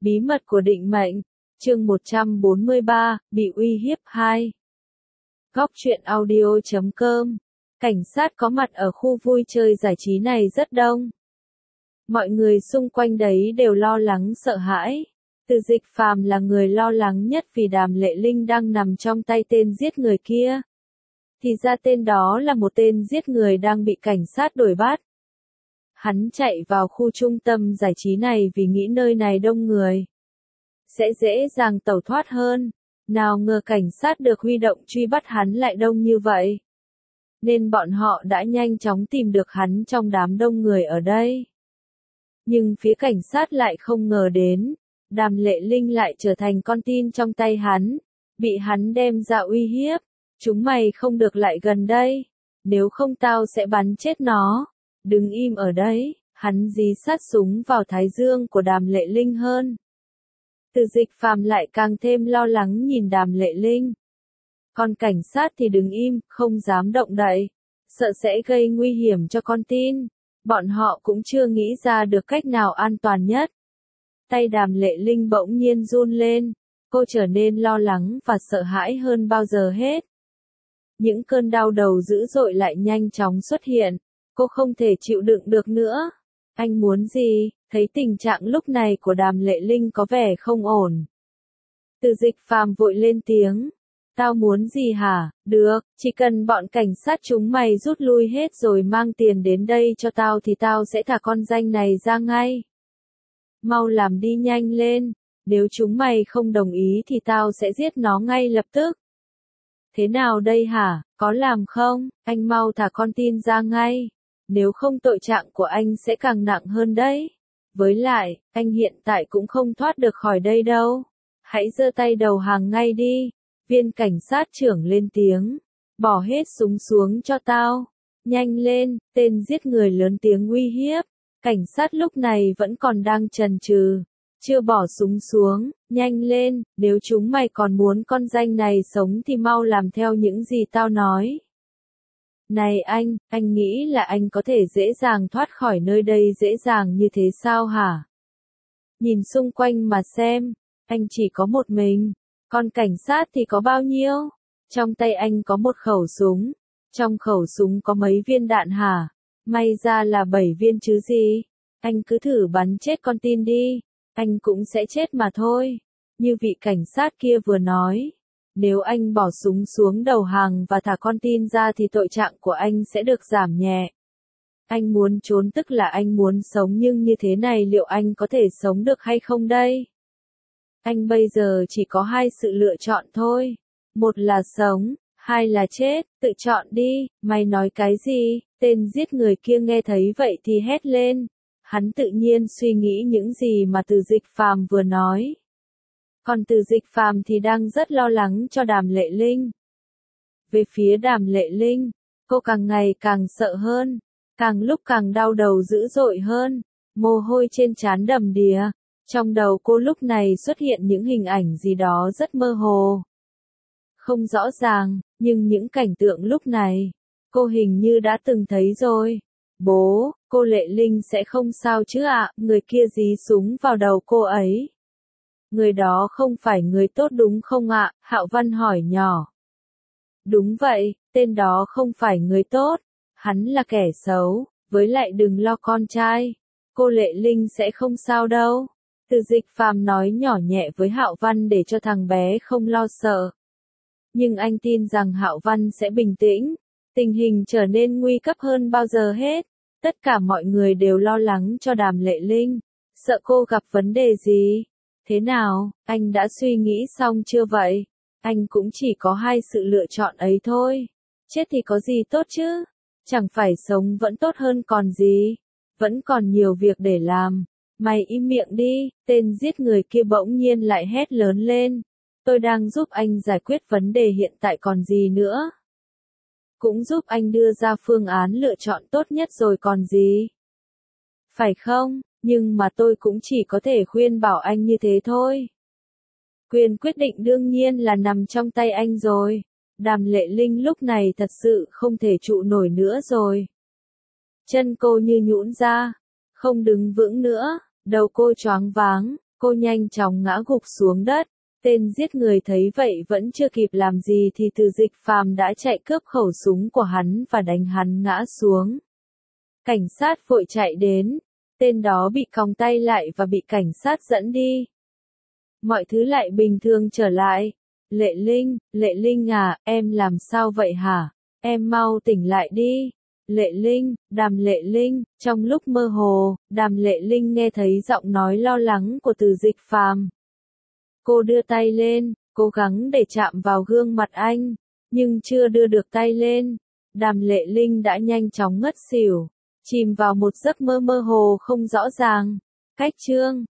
Bí mật của định mệnh, chương 143, bị uy hiếp 2. Góc truyện audio.com. Cảnh sát có mặt ở khu vui chơi giải trí này rất đông. Mọi người xung quanh đấy đều lo lắng sợ hãi. Từ Dịch Phàm là người lo lắng nhất vì Đàm Lệ Linh đang nằm trong tay tên giết người kia. Thì ra tên đó là một tên giết người đang bị cảnh sát đuổi bắt. Hắn chạy vào khu trung tâm giải trí này vì nghĩ nơi này đông người sẽ dễ dàng tẩu thoát hơn. Nào ngờ cảnh sát được huy động truy bắt hắn lại đông như vậy. Nên bọn họ đã nhanh chóng tìm được hắn trong đám đông người ở đây. Nhưng phía cảnh sát lại không ngờ đến, Đàm Lệ Linh lại trở thành con tin trong tay hắn, bị hắn đem ra uy hiếp. Chúng mày không được lại gần đây, nếu không tao sẽ bắn chết nó. Đừng im ở đấy, hắn dí sát súng vào thái dương của Đàm Lệ Linh hơn. Từ Dịch Phàm lại càng thêm lo lắng nhìn Đàm Lệ Linh. Còn cảnh sát thì đứng im, không dám động đậy, sợ sẽ gây nguy hiểm cho con tin. Bọn họ cũng chưa nghĩ ra được cách nào an toàn nhất. Tay Đàm Lệ Linh bỗng nhiên run lên, cô trở nên lo lắng và sợ hãi hơn bao giờ hết. Những cơn đau đầu dữ dội lại nhanh chóng xuất hiện, cô không thể chịu đựng được nữa. Anh muốn gì? Thấy tình trạng lúc này của Đàm Lệ Linh có vẻ không ổn. Từ Dịch Phàm vội lên tiếng. Tao muốn gì hả? Được, chỉ cần bọn cảnh sát chúng mày rút lui hết rồi mang tiền đến đây cho tao thì tao sẽ thả con danh này ra ngay. Mau làm đi nhanh lên, nếu chúng mày không đồng ý thì tao sẽ giết nó ngay lập tức. Thế nào đây hả, có làm không? Anh mau thả con tin ra ngay. Nếu không tội trạng của anh sẽ càng nặng hơn đấy. Với lại, anh hiện tại cũng không thoát được khỏi đây đâu. Hãy giơ tay đầu hàng ngay đi. Viên cảnh sát trưởng lên tiếng. Bỏ hết súng xuống cho tao. Nhanh lên, tên giết người lớn tiếng uy hiếp. Cảnh sát lúc này vẫn còn đang chần chừ. Chưa bỏ súng xuống, nhanh lên, nếu chúng mày còn muốn con danh này sống thì mau làm theo những gì tao nói. Này anh nghĩ là anh có thể dễ dàng thoát khỏi nơi đây dễ dàng như thế sao hả? Nhìn xung quanh mà xem, anh chỉ có một mình, còn cảnh sát thì có bao nhiêu? Trong tay anh có một khẩu súng, trong khẩu súng có mấy viên đạn hả? May ra là 7 viên chứ gì? Anh cứ thử bắn chết con tin đi. Anh cũng sẽ chết mà thôi. Như vị cảnh sát kia vừa nói. Nếu anh bỏ súng xuống đầu hàng và thả con tin ra thì tội trạng của anh sẽ được giảm nhẹ. Anh muốn trốn tức là anh muốn sống nhưng như thế này liệu anh có thể sống được hay không đây? Anh bây giờ chỉ có 2 sự lựa chọn thôi. Một là sống, 2 là chết, tự chọn đi. Mày nói cái gì? Tên giết người kia nghe thấy vậy thì hét lên. Hắn tự nhiên suy nghĩ những gì mà Từ Dịch Phàm vừa nói. Còn Từ Dịch Phàm thì đang rất lo lắng cho Đàm Lệ Linh. Về phía Đàm Lệ Linh, cô càng ngày càng sợ hơn, càng lúc càng đau đầu dữ dội hơn, mồ hôi trên trán đầm đìa. Trong đầu cô lúc này xuất hiện những hình ảnh gì đó rất mơ hồ. Không rõ ràng, nhưng những cảnh tượng lúc này, cô hình như đã từng thấy rồi. Bố, cô Lệ Linh sẽ không sao chứ ạ? Người kia dí súng vào đầu cô ấy. Người đó không phải người tốt đúng không ạ? Hạo Văn hỏi nhỏ. Đúng vậy, tên đó không phải người tốt. Hắn là kẻ xấu, với lại đừng lo con trai. Cô Lệ Linh sẽ không sao đâu. Từ Dịch Phàm nói nhỏ nhẹ với Hạo Văn để cho thằng bé không lo sợ. Nhưng anh tin rằng Hạo Văn sẽ bình tĩnh. Tình hình trở nên nguy cấp hơn bao giờ hết. Tất cả mọi người đều lo lắng cho Đàm Lệ Linh, sợ cô gặp vấn đề gì. Thế nào, anh đã suy nghĩ xong chưa vậy? Anh cũng chỉ có 2 sự lựa chọn ấy thôi. Chết thì có gì tốt chứ? Chẳng phải sống vẫn tốt hơn còn gì? Vẫn còn nhiều việc để làm. Mày im miệng đi, tên giết người kia bỗng nhiên lại hét lớn lên. Tôi đang giúp anh giải quyết vấn đề hiện tại còn gì nữa? Cũng giúp anh đưa ra phương án lựa chọn tốt nhất rồi còn gì. Phải không, nhưng mà tôi cũng chỉ có thể khuyên bảo anh như thế thôi. Quyền quyết định đương nhiên là nằm trong tay anh rồi. Đàm Lệ Linh lúc này thật sự không thể trụ nổi nữa rồi. Chân cô như nhũn ra, không đứng vững nữa, đầu cô choáng váng, Cô nhanh chóng ngã gục xuống đất. Tên giết người thấy vậy vẫn chưa kịp làm gì thì Từ Dịch Phàm đã chạy cướp khẩu súng của hắn và đánh hắn ngã xuống. Cảnh sát vội chạy đến. Tên đó bị còng tay lại và bị cảnh sát dẫn đi. Mọi thứ lại bình thường trở lại. Lệ Linh à, em làm sao vậy hả? Em mau tỉnh lại đi. Đàm Lệ Linh, trong lúc mơ hồ, Đàm Lệ Linh nghe thấy giọng nói lo lắng của Từ Dịch Phàm. Cô đưa tay lên, cố gắng để chạm vào gương mặt anh, nhưng chưa đưa được tay lên. Đàm Lệ Linh đã nhanh chóng ngất xỉu, chìm vào một giấc mơ mơ hồ không rõ ràng. Cách chương